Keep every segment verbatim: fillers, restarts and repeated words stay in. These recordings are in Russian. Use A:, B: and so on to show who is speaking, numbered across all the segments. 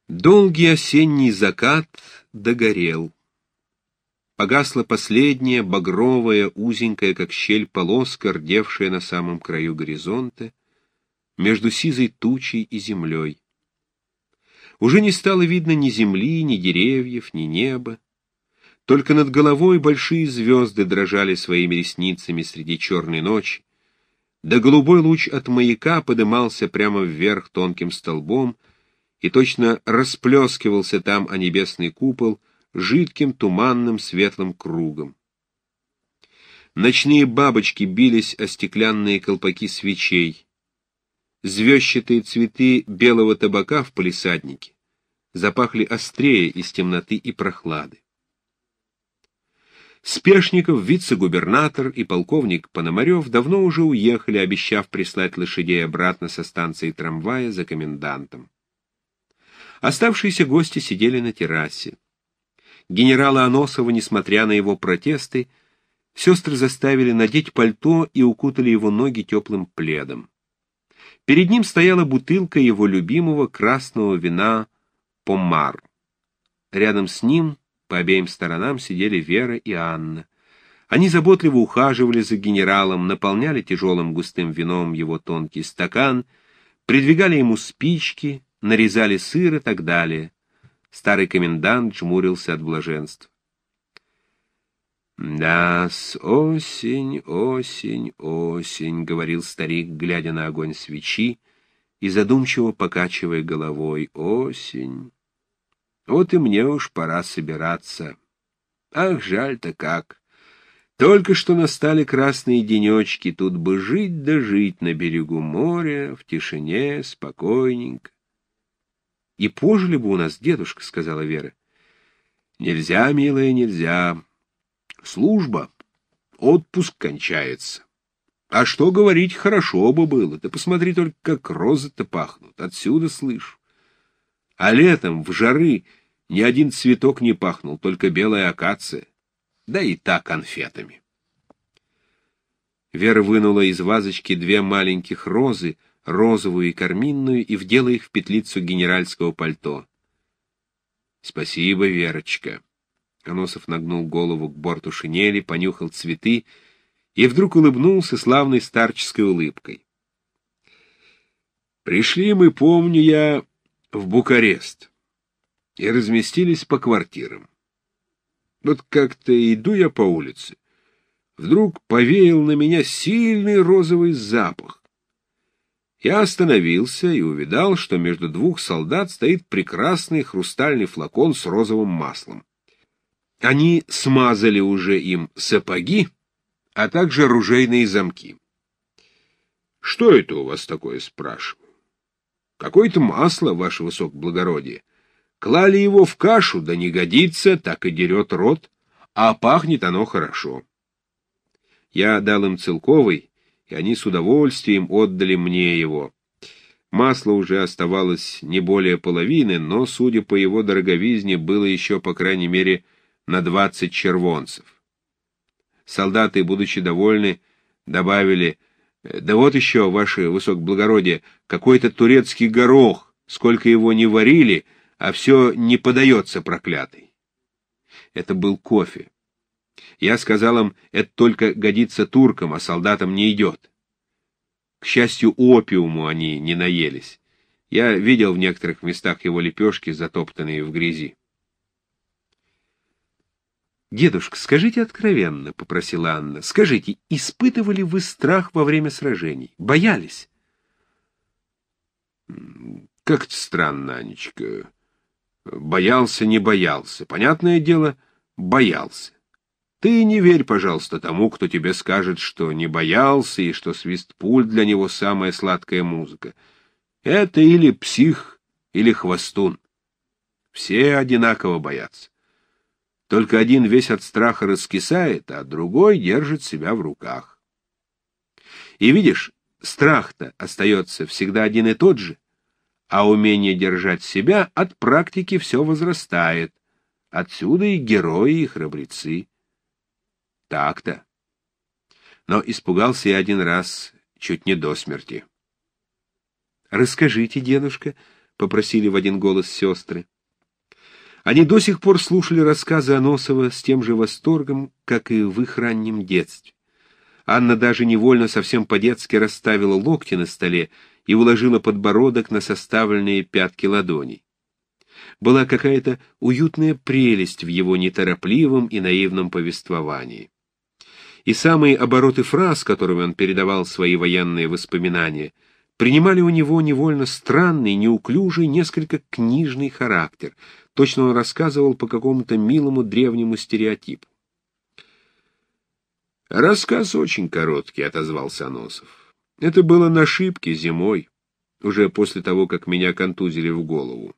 A: Долгий осенний закат догорел. Погасла последняя, багровая, узенькая, как щель, полоска, рдевшая на самом краю горизонта, между сизой тучей и землей. Уже не стало видно ни земли, ни деревьев, ни неба. Только над головой большие звезды дрожали своими ресницами среди черной ночи, да голубой луч от маяка подымался прямо вверх тонким столбом и точно расплескивался там о небесный купол жидким туманным светлым кругом. Ночные бабочки бились о стеклянные колпаки свечей. Звездчатые цветы белого табака в палисаднике запахли острее из темноты и прохлады. Спешников, вице-губернатор и полковник Пономарев давно уже уехали, обещав прислать лошадей обратно со станции трамвая за комендантом. Оставшиеся гости сидели на террасе. Генерала Аносова, несмотря на его протесты, сестры заставили надеть пальто и укутали его ноги теплым пледом. Перед ним стояла бутылка его любимого красного вина «Помар». Рядом с ним, по обеим сторонам, сидели Вера и Анна. Они заботливо ухаживали за генералом, наполняли тяжелым густым вином его тонкий стакан, придвигали ему спички, нарезали сыр и так далее. Старый комендант жмурился от блаженства. «Да-с, осень, осень, осень», — говорил старик, глядя на огонь свечи и задумчиво покачивая головой. «Осень. Вот и мне уж пора собираться. Ах, жаль-то как. Только что настали красные денечки, тут бы жить да жить на берегу моря, в тишине, спокойненько». «И пожили бы у нас, дедушка», — сказала Вера. «Нельзя, милая, нельзя. Служба, отпуск кончается. А что говорить, хорошо бы было. Ты посмотри только, как розы-то пахнут. Отсюда слышу. А летом, в жары, ни один цветок не пахнул, только белая акация. Да и та конфетами». Вера вынула из вазочки две маленьких розы, розовую и карминную, и вдела их в петлицу генеральского пальто. «Спасибо, Верочка». Аносов нагнул голову к борту шинели, понюхал цветы и вдруг улыбнулся славной старческой улыбкой. «Пришли мы, помню я, в Букарест и разместились по квартирам. Вот как-то иду я по улице. Вдруг повеял на меня сильный розовый запах. Я остановился и увидал, что между двух солдат стоит прекрасный хрустальный флакон с розовым маслом. Они смазали уже им сапоги, а также ружейные замки. «Что это у вас такое?» — спрашиваю. «Какое-то масло, ваше высокоблагородие. Клали его в кашу, да не годится, так и дерет рот, а пахнет оно хорошо». Я дал им целковый, и они с удовольствием отдали мне его. Масла уже оставалось не более половины, но, судя по его дороговизне, было еще, по крайней мере, на двадцать червонцев. Солдаты, будучи довольны, добавили: «Да вот еще, ваше высокоблагородие, какой-то турецкий горох, сколько его не варили, а все не подается проклятый». Это был кофе. Я сказал им, это только годится туркам, а солдатам не идет. К счастью, опиуму они не наелись. Я видел в некоторых местах его лепешки, затоптанные в грязи. «Дедушка, скажите откровенно», — попросила Анна, — «скажите, испытывали вы страх во время сражений? Боялись?» «Как-то странно, Анечка. Боялся, не боялся. Понятное дело, боялся. Ты не верь, пожалуйста, тому, кто тебе скажет, что не боялся и что свист пуль для него самая сладкая музыка. Это или псих, или хвостун. Все одинаково боятся. Только один весь от страха раскисает, а другой держит себя в руках. И видишь, страх-то остается всегда один и тот же, а умение держать себя от практики все возрастает. Отсюда и герои, и храбрецы. Так-то. Но испугался я один раз, чуть не до смерти. «Расскажите, дедушка», — попросили в один голос сестры. Они до сих пор слушали рассказы Аносова с тем же восторгом, как и в их раннем детстве. Анна даже невольно, совсем по-детски расставила локти на столе и уложила подбородок на составленные пятки ладоней. Была какая-то уютная прелесть в его неторопливом и наивном повествовании. И самые обороты фраз, которыми он передавал свои военные воспоминания, принимали у него невольно странный, неуклюжий, несколько книжный характер. Точно он рассказывал по какому-то милому древнему стереотипу. «Рассказ очень короткий», — отозвался Аносов. «Это было на Шипке зимой, уже после того, как меня контузили в голову.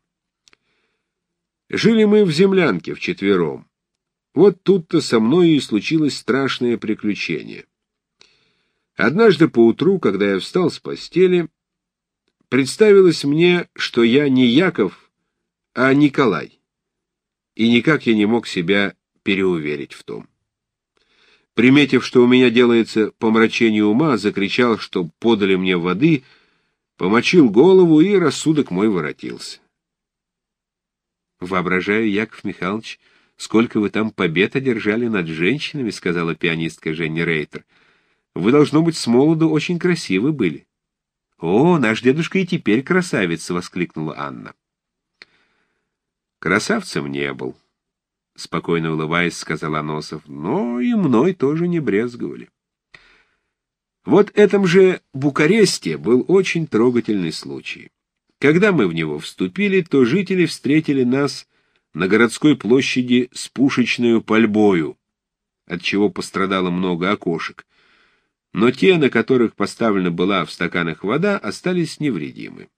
A: Жили мы в землянке вчетвером. Вот тут-то со мной и случилось страшное приключение. Однажды поутру, когда я встал с постели, представилось мне, что я не Яков, а Николай, и никак я не мог себя переуверить в том. Приметив, что у меня делается помрачение ума, закричал, что подали мне воды, помочил голову, и рассудок мой воротился. «Воображаю, Яков Михайлович, сколько вы там побед одержали над женщинами», — сказала пианистка Женя Рейтер. «Вы, должно быть, с молоду очень красивы были». «О, наш дедушка и теперь красавец!» — воскликнула Анна. «Красавцем не был», — спокойно улыбаясь, сказал Аносов, — «но и мной тоже не брезговали». Вот этом же Букаресте был очень трогательный случай. Когда мы в него вступили, то жители встретили нас на городской площади с пушечною пальбою, от чего пострадало много окошек, но те, на которых поставлена была в стаканах вода, остались невредимы.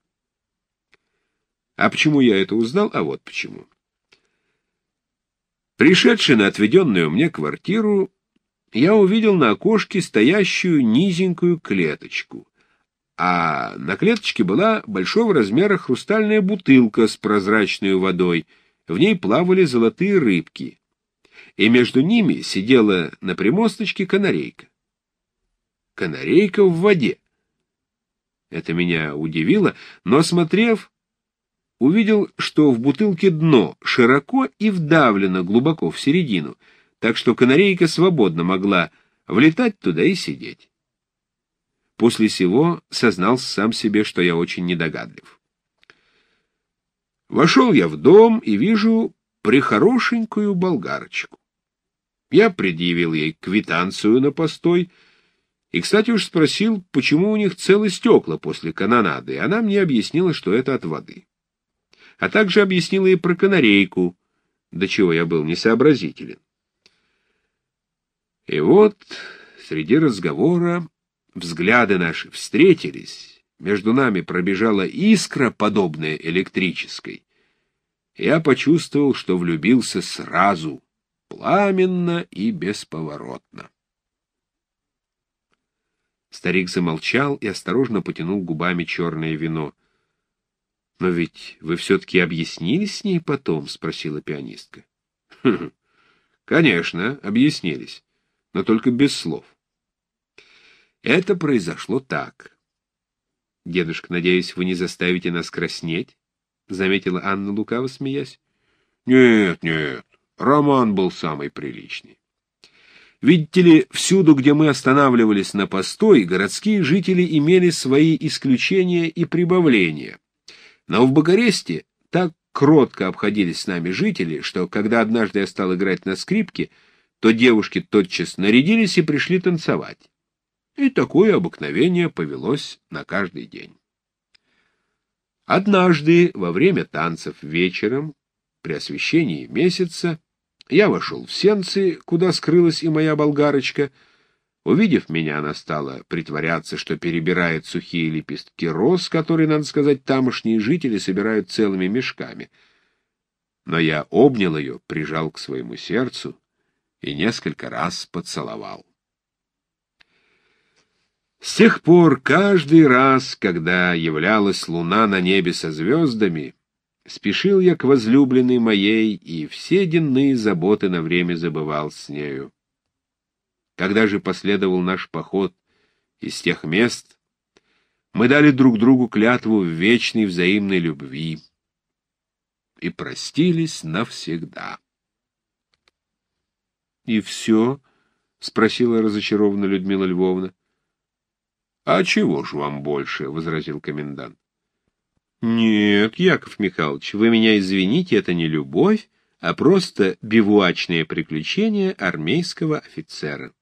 A: А почему я это узнал? А вот почему. Пришедший на отведенную мне квартиру, я увидел на окошке стоящую низенькую клеточку, а на клеточке была большого размера хрустальная бутылка с прозрачной водой, в ней плавали золотые рыбки, и между ними сидела на примосточке канарейка. Канарейка в воде. Это меня удивило, но, осмотрев, увидел, что в бутылке дно широко и вдавлено глубоко в середину, так что канарейка свободно могла влетать туда и сидеть. После сего сознался сам себе, что я очень недогадлив. Вошел я в дом и вижу прехорошенькую болгарочку. Я предъявил ей квитанцию на постой и, кстати, уж спросил, почему у них целые стекла после канонады, и она мне объяснила, что это от воды. А также объяснила и про канарейку, до чего я был несообразителен. И вот среди разговора взгляды наши встретились, между нами пробежала искра, подобная электрической. Я почувствовал, что влюбился сразу, пламенно и бесповоротно. Старик замолчал и осторожно потянул губами черное вино. — Но ведь вы все-таки объяснились с ней потом? — спросила пианистка. — Конечно, объяснились, но только без слов. Это произошло так. — Дедушка, надеюсь, вы не заставите нас краснеть? — заметила Анна, лукаво смеясь. — Нет, нет, роман был самый приличный. Видите ли, всюду, где мы останавливались на постой, городские жители имели свои исключения и прибавления. Но в Букаресте так кротко обходились с нами жители, что, когда однажды я стал играть на скрипке, то девушки тотчас нарядились и пришли танцевать. И такое обыкновение повелось на каждый день. Однажды, во время танцев вечером, при освещении месяца, я вошел в сенцы, куда скрылась и моя болгарочка. Увидев меня, она стала притворяться, что перебирает сухие лепестки роз, которые, надо сказать, тамошние жители собирают целыми мешками. Но я обнял ее, прижал к своему сердцу и несколько раз поцеловал. С тех пор каждый раз, когда являлась луна на небе со звездами, спешил я к возлюбленной моей и все денные заботы на время забывал с нею. Когда же последовал наш поход из тех мест, Мы дали друг другу клятву в вечной взаимной любви и простились навсегда. — И все? — спросила разочарованно Людмила Львовна. — А чего ж вам больше? — возразил комендант. — Нет, Яков Михайлович, вы меня извините, это не любовь, а просто бивуачные приключения армейского офицера.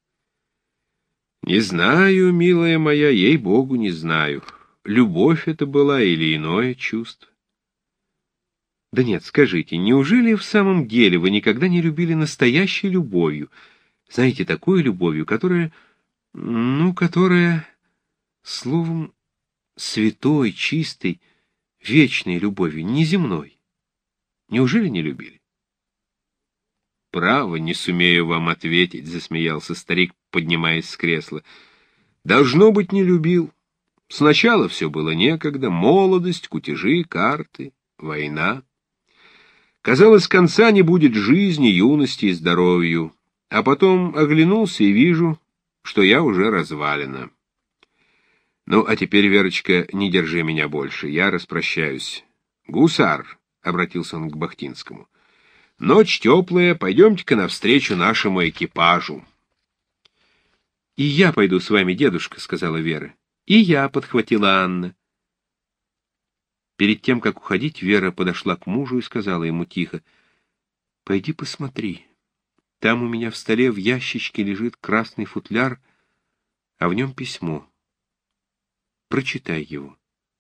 A: — Не знаю, милая моя, ей-богу, не знаю, любовь это была или иное чувство. — Да нет, скажите, неужели в самом деле вы никогда не любили настоящей любовью? Знаете, такой любовью, которая, ну, которая, словом, святой, чистой, вечной любовью, неземной. Неужели не любили? — Право, не сумею вам ответить, — засмеялся старик, поднимаясь с кресла. — Должно быть, не любил. Сначала все было некогда: молодость, кутежи, карты, война. Казалось, конца не будет жизни, юности и здоровью. А потом оглянулся и вижу, что я уже развалина. Ну, а теперь, Верочка, не держи меня больше, я распрощаюсь. Гусар, — обратился он к Бахтинскому, — ночь теплая, пойдемте-ка навстречу нашему экипажу. — И я пойду с вами, дедушка, — сказала Вера. — И я, — подхватила Анна. Перед тем, как уходить, Вера подошла к мужу и сказала ему тихо: — Пойди посмотри. Там у меня в столе в ящичке лежит красный футляр, а в нем письмо. Прочитай его.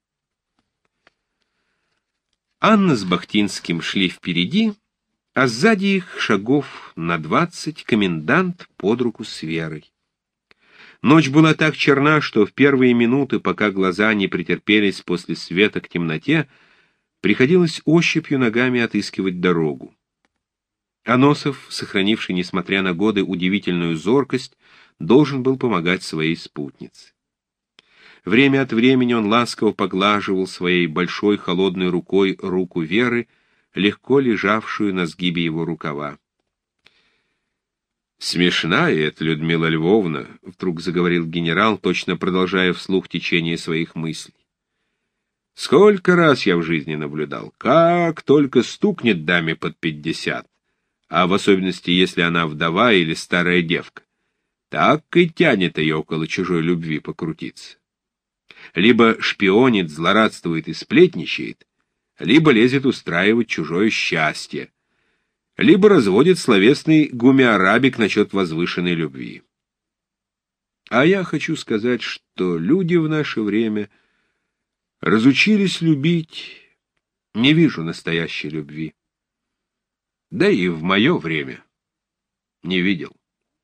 A: Анна с Бахтинским шли впереди, а сзади их шагов на двадцать комендант под руку с Верой. Ночь была так черна, что в первые минуты, пока глаза не претерпелись после света к темноте, приходилось ощупью ногами отыскивать дорогу. Аносов, сохранивший, несмотря на годы, удивительную зоркость, должен был помогать своей спутнице. Время от времени он ласково поглаживал своей большой холодной рукой руку Веры, легко лежавшую на сгибе его рукава. «Смешная это Людмила Львовна», — вдруг заговорил генерал, точно продолжая вслух течение своих мыслей. «Сколько раз я в жизни наблюдал, как только стукнет даме под пятьдесят, а в особенности, если она вдова или старая девка, так и тянет ее около чужой любви покрутиться. Либо шпионит, злорадствует и сплетничает, либо лезет устраивать чужое счастье, либо разводит словесный гумиарабик насчет возвышенной любви. А я хочу сказать, что люди в наше время разучились любить, не вижу настоящей любви. Да и в мое время не видел.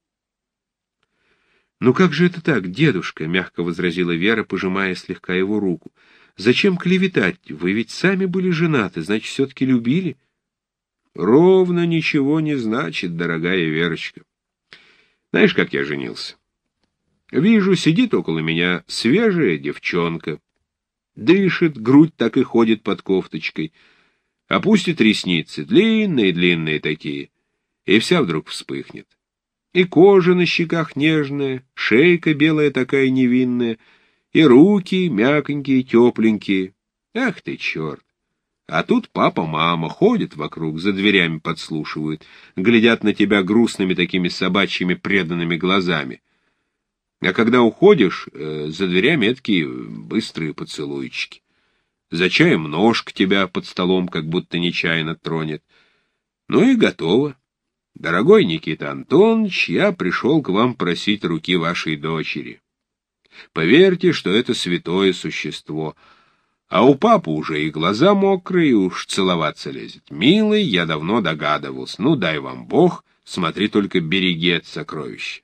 A: «Ну как же это так, дедушка?» — мягко возразила Вера, пожимая слегка его руку. «Зачем клеветать? Вы ведь сами были женаты, значит, все-таки любили?» «Ровно ничего не значит, дорогая Верочка. Знаешь, как я женился? Вижу, сидит около меня свежая девчонка, дышит, грудь так и ходит под кофточкой, опустит ресницы, длинные-длинные такие, и вся вдруг вспыхнет. И кожа на щеках нежная, шейка белая такая невинная, и руки мягонькие, тепленькие. Ах ты, черт! А тут папа-мама ходят вокруг, за дверями подслушивают, глядят на тебя грустными такими собачьими преданными глазами. А когда уходишь, э, за дверями такие быстрые поцелуйчики. За чаем ножка тебя под столом как будто нечаянно тронет. Ну и готово. Дорогой Никита Антонович, я пришел к вам просить руки вашей дочери. Поверьте, что это святое существо. А у папы уже и глаза мокрые, уж целоваться лезет. Милый, я давно догадывался. Ну, дай вам Бог, смотри, только береги это сокровище.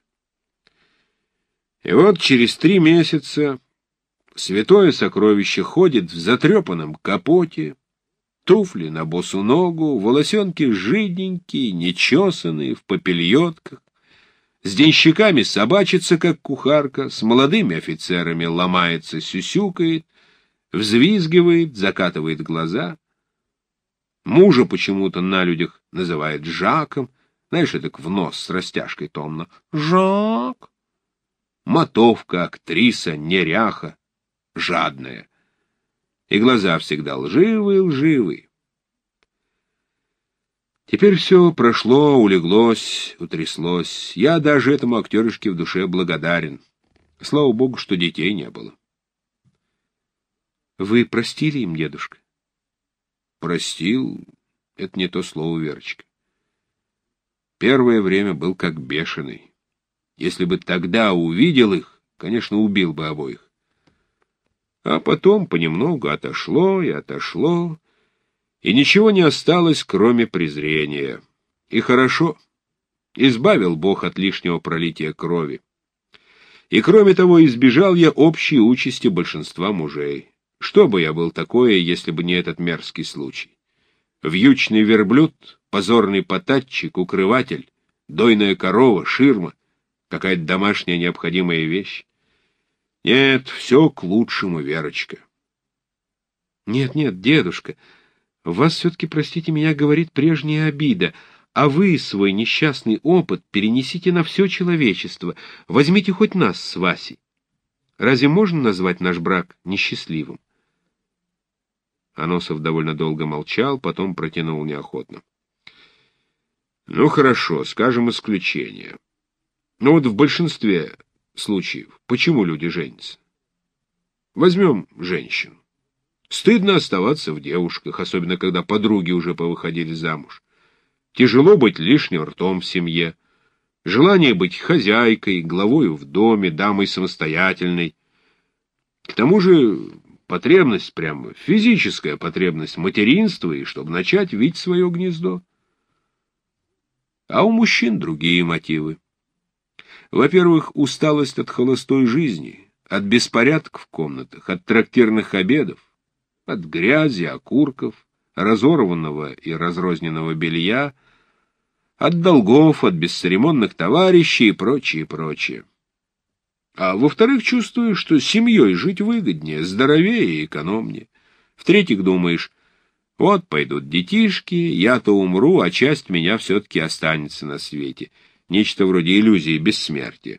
A: И вот через три месяца святое сокровище ходит в затрепанном капоте, туфли на босу ногу, волосенки жиденькие, нечесанные, в попельотках, с денщиками собачится, как кухарка, с молодыми офицерами ломается, сюсюкает, взвизгивает, закатывает глаза. Мужа почему-то на людях называет Жаком, знаешь, так в нос с растяжкой томно. Жак! Мотовка, актриса, неряха. жадная. И глаза всегда лживые-лживые. Теперь все прошло, улеглось, утряслось. Я даже этому актеришке в душе благодарен. Слава богу, что детей не было. Вы простили им, дедушка? Простил — это не то слово, Верочка. Первое время был как бешеный. Если бы тогда увидел их, конечно, убил бы обоих. А потом понемногу отошло и отошло, и ничего не осталось, кроме презрения. И хорошо, избавил Бог от лишнего пролития крови. И кроме того, избежал я общей участи большинства мужей. Что бы я был такое, если бы не этот мерзкий случай? Вьючный верблюд, позорный потатчик, укрыватель, дойная корова, ширма, какая-то домашняя необходимая вещь. Нет, все к лучшему, Верочка. Нет, нет, дедушка, вас все-таки, простите меня, говорит прежняя обида, а вы свой несчастный опыт перенесите на все человечество, возьмите хоть нас с Васей. Разве можно назвать наш брак несчастливым? Аносов довольно долго молчал, потом протянул неохотно. Ну, хорошо, скажем исключение. Но вот в большинстве случаев почему люди женятся? Возьмем женщину. Стыдно оставаться в девушках, особенно когда подруги уже повыходили замуж. Тяжело быть лишним ртом в семье. Желание быть хозяйкой, главою в доме, дамой самостоятельной. К тому же потребность, прямо физическая потребность материнства, и чтобы начать вить свое гнездо. А у мужчин другие мотивы. Во-первых, усталость от холостой жизни, от беспорядков в комнатах, от трактирных обедов, от грязи, окурков, разорванного и разрозненного белья, от долгов, от бесцеремонных товарищей и прочее, прочее. А во-вторых, чувствуешь, что семьей жить выгоднее, здоровее и экономнее. В-третьих, думаешь, вот пойдут детишки, я-то умру, а часть меня все-таки останется на свете. Нечто вроде иллюзии бессмертия.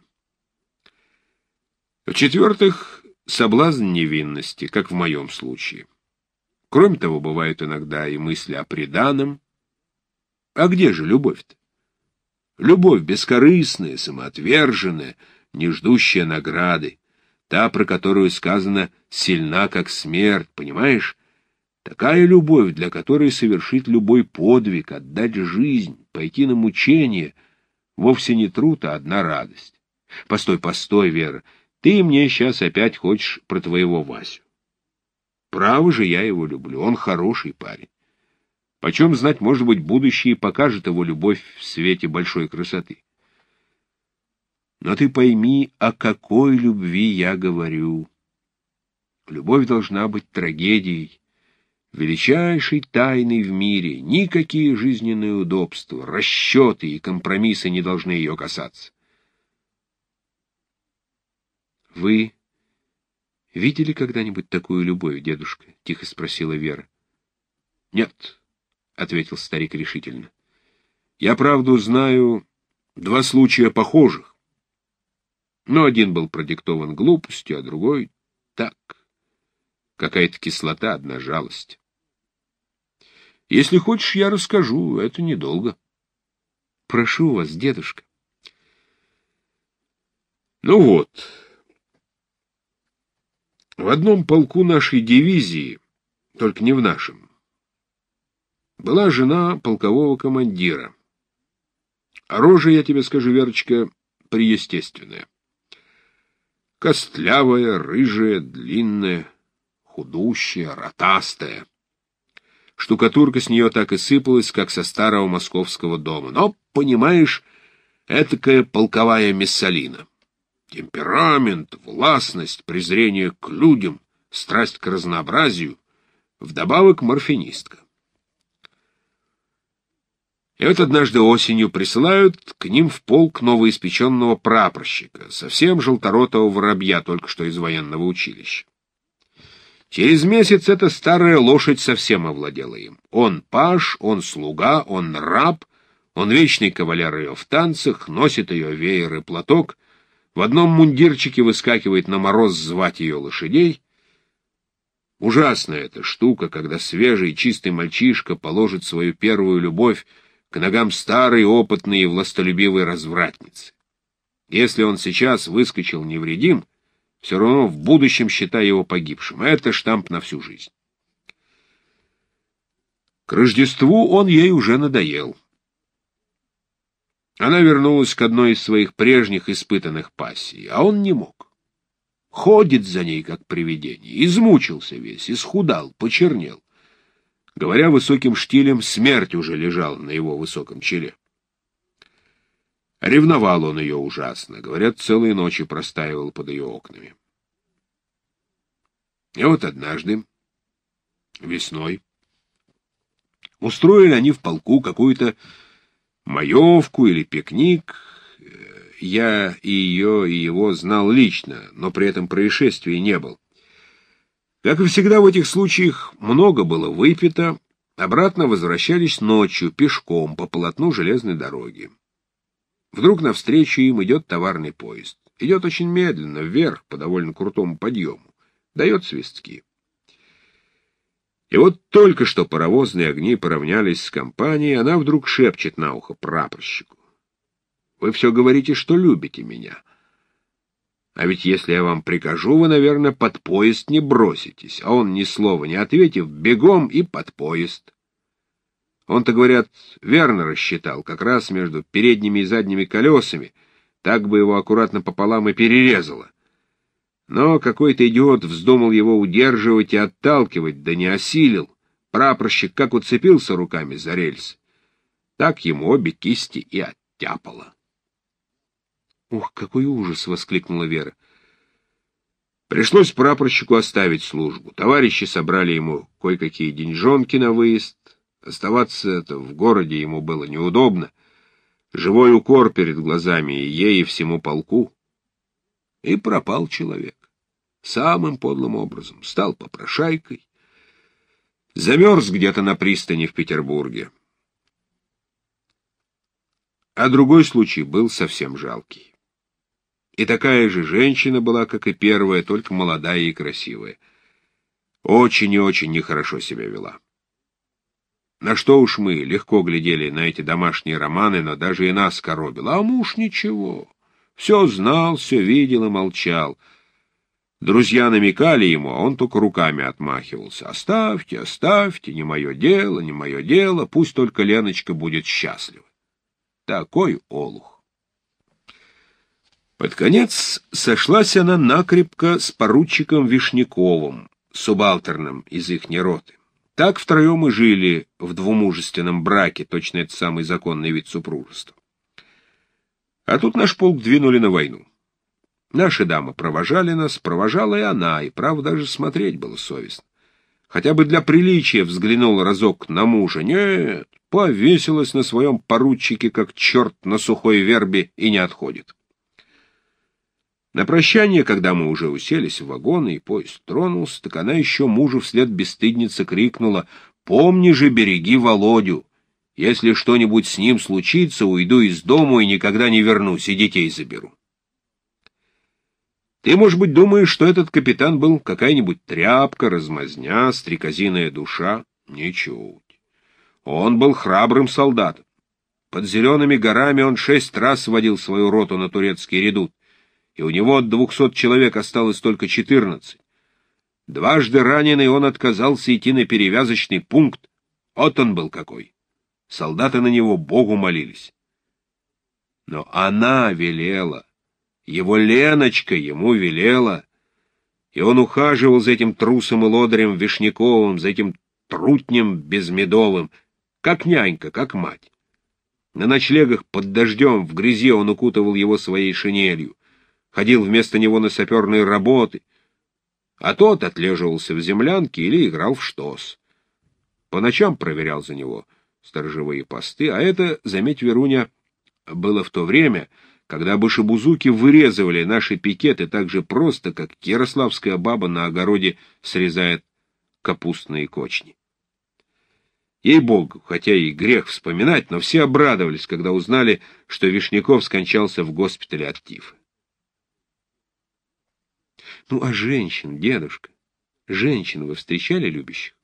A: В-четвертых, соблазн невинности, как в моем случае. Кроме того, бывают иногда и мысли о приданом. А где же любовь-то? Любовь бескорыстная, самоотверженная, не ждущая награды, та, про которую сказано «сильна, как смерть», понимаешь? Такая любовь, для которой совершить любой подвиг, отдать жизнь, пойти на мучение, вовсе не труд, а одна радость. Постой, постой, Вера, ты мне сейчас опять хочешь про твоего Васю. Право же, я его люблю, он хороший парень. Почем знать, может быть, будущее покажет его любовь в свете большой красоты. Но ты пойми, о какой любви я говорю. Любовь должна быть трагедией, величайшей тайной в мире. Никакие жизненные удобства, расчеты и компромиссы не должны ее касаться. Вы видели когда-нибудь такую любовь, дедушка? — тихо спросила Вера. — Нет, — ответил старик решительно. — Я, правду, знаю два случая похожих. Но один был продиктован глупостью, а другой — так. Какая-то кислота, одна жалость. Если хочешь, я расскажу, это недолго. Прошу вас, дедушка. Ну вот, в одном полку нашей дивизии, только не в нашем, была жена полкового командира. А рожа, я тебе скажу, Верочка, преестественная. Костлявая, рыжая, длинная, худущая, ротастая. Штукатурка с нее так и сыпалась, как со старого московского дома. Но, понимаешь, этакая полковая Мессалина. Темперамент, властность, презрение к людям, страсть к разнообразию, вдобавок морфинистка. И вот однажды осенью присылают к ним в полк новоиспеченного прапорщика, совсем желторотого воробья, только что из военного училища. Через месяц эта старая лошадь совсем овладела им. Он паж, он слуга, он раб, он вечный кавалер ее в танцах, носит ее веер и платок, в одном мундирчике выскакивает на мороз звать ее лошадей, Ужасная эта штука, когда свежий чистый мальчишка положит свою первую любовь к ногам старой, опытной и властолюбивой развратницы. Если он сейчас выскочил невредим, все равно в будущем считай его погибшим. Это штамп на всю жизнь. К Рождеству он ей уже надоел. Она вернулась к одной из своих прежних испытанных пассий, а он не мог. Ходит за ней, как привидение, измучился весь, исхудал, почернел. Говоря высоким штилем, смерть уже лежала на его высоком челе. Ревновал он ее ужасно, говорят, целые ночи простаивал под ее окнами. И вот однажды, весной, устроили они в полку какую-то маевку или пикник. Я и ее, и его знал лично, но при этом происшествия не был. Как и всегда в этих случаях, много было выпито, обратно возвращались ночью пешком по полотну железной дороги. Вдруг навстречу им идет товарный поезд. Идет очень медленно, вверх, по довольно крутому подъему. Дает свистки. И вот только что паровозные огни поравнялись с компанией, она вдруг шепчет на ухо прапорщику: «Вы все говорите, что любите меня. А ведь если я вам прикажу, вы, наверное, под поезд не броситесь». А он, ни слова не ответив, бегом и под поезд. Он-то, говорят, верно рассчитал, как раз между передними и задними колесами, так бы его аккуратно пополам и перерезало. Но какой-то идиот вздумал его удерживать и отталкивать, да не осилил. Прапорщик как уцепился руками за рельс, так ему обе кисти и оттяпало. «Ух, какой ужас!» — воскликнула Вера. Пришлось прапорщику оставить службу. Товарищи собрали ему кое-какие деньжонки на выезд. Оставаться-то в городе ему было неудобно. Живой укор перед глазами и ей, и всему полку. И пропал человек. Самым подлым образом. Стал попрошайкой. Замерз где-то на пристани в Петербурге. А другой случай был совсем жалкий. И такая же женщина была, как и первая, только молодая и красивая. Очень и очень нехорошо себя вела. На что уж мы легко глядели на эти домашние романы, но даже и нас коробило. А муж ничего. Все знал, все видел и молчал. Друзья намекали ему, а он только руками отмахивался. «Оставьте, оставьте, не мое дело, не мое дело, пусть только Леночка будет счастлива». Такой олух. Под конец сошлась она накрепко с поручиком Вишняковым, субалтерном из ихней роты. Так втроем и жили в двумужественном браке, точно это самый законный вид супружества. А тут наш полк двинули на войну. Наши дамы провожали нас, провожала и она, и, правда, даже смотреть было совестно. Хотя бы для приличия взглянул разок на мужа. Нет, повесилась на своем поручике, как черт на сухой вербе, и не отходит. На прощание, когда мы уже уселись в вагоны и поезд тронулся, так она еще мужу вслед бесстыдница крикнула: «Помни же, береги Володю! Если что-нибудь с ним случится, уйду из дому и никогда не вернусь, и детей заберу». Ты, может быть, думаешь, что этот капитан был какая-нибудь тряпка, размазня, стрекозиная душа? Ничуть. Он был храбрым солдатом. Под Зелеными горами он шесть раз водил свою роту на турецкий редут, и у него от двухсот человек осталось только четырнадцать. Дважды раненый он отказался идти на перевязочный пункт. Вот он был какой. Солдаты на него Богу молились. Но она велела, его Леночка ему велела, и он ухаживал за этим трусом и лодырем Вишняковым, за этим трутнем Безмедовым, как нянька, как мать. На ночлегах под дождем в грязи он укутывал его своей шинелью, ходил вместо него на саперные работы, а тот отлеживался в землянке или играл в штос. По ночам проверял за него сторожевые посты, а это, заметь, Веруня, было в то время, когда башебузуки вырезывали наши пикеты так же просто, как ярославская баба на огороде срезает капустные кочни. Ей-богу, хотя и грех вспоминать, но все обрадовались, когда узнали, что Вишняков скончался в госпитале от тифа. Ну, а женщин, дедушка? женщин вы встречали любящих?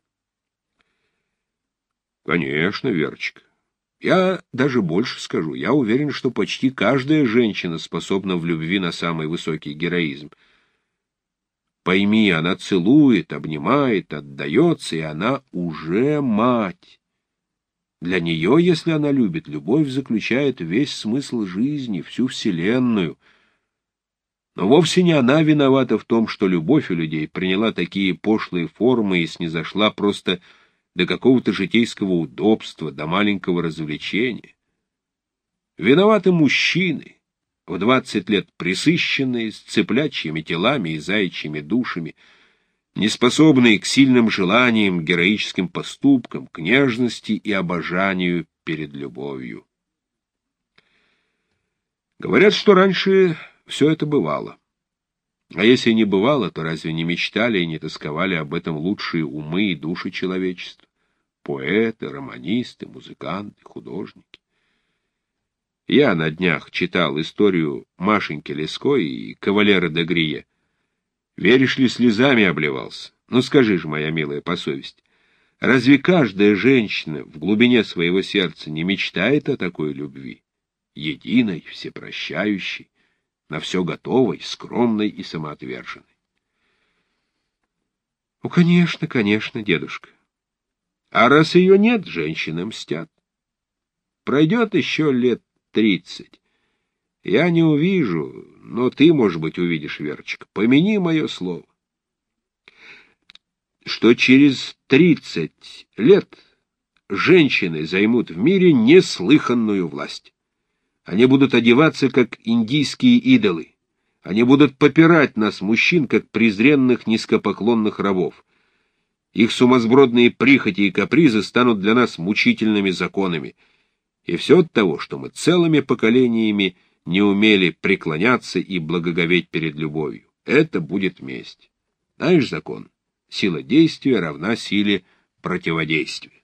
A: Конечно, Верочка. Я даже больше скажу. Я уверен, что почти каждая женщина способна в любви на самый высокий героизм. Пойми, она целует, обнимает, отдается, и она уже мать. Для нее, если она любит, любовь заключает весь смысл жизни, всю вселенную. Но вовсе не она виновата в том, что любовь у людей приняла такие пошлые формы и снизошла просто до какого-то житейского удобства, до маленького развлечения. Виноваты мужчины, в двадцать лет пресыщенные, с цыплячьими телами и заячьими душами, неспособные к сильным желаниям, героическим поступкам, к нежности и обожанию перед любовью. Говорят, что раньше все это бывало. А если не бывало, то разве не мечтали и не тосковали об этом лучшие умы и души человечества? Поэты, романисты, музыканты, художники. Я на днях читал историю Машеньки Леской и кавалера де Грие. Веришь ли, слезами обливался? Ну скажи же, моя милая, по совести, разве каждая женщина в глубине своего сердца не мечтает о такой любви? Единой, всепрощающей, на все готовой, скромной и самоотверженной. Ну, конечно, конечно, дедушка. А раз ее нет, женщины мстят. Пройдет еще лет тридцать. Я не увижу, но ты, может быть, увидишь, Верочка. Помяни мое слово, что через тридцать лет женщины займут в мире неслыханную власть. Они будут одеваться, как индийские идолы. Они будут попирать нас, мужчин, как презренных низкопоклонных рабов. Их сумасбродные прихоти и капризы станут для нас мучительными законами. И все от того, что мы целыми поколениями не умели преклоняться и благоговеть перед любовью. Это будет месть. Знаешь закон? Сила действия равна силе противодействия.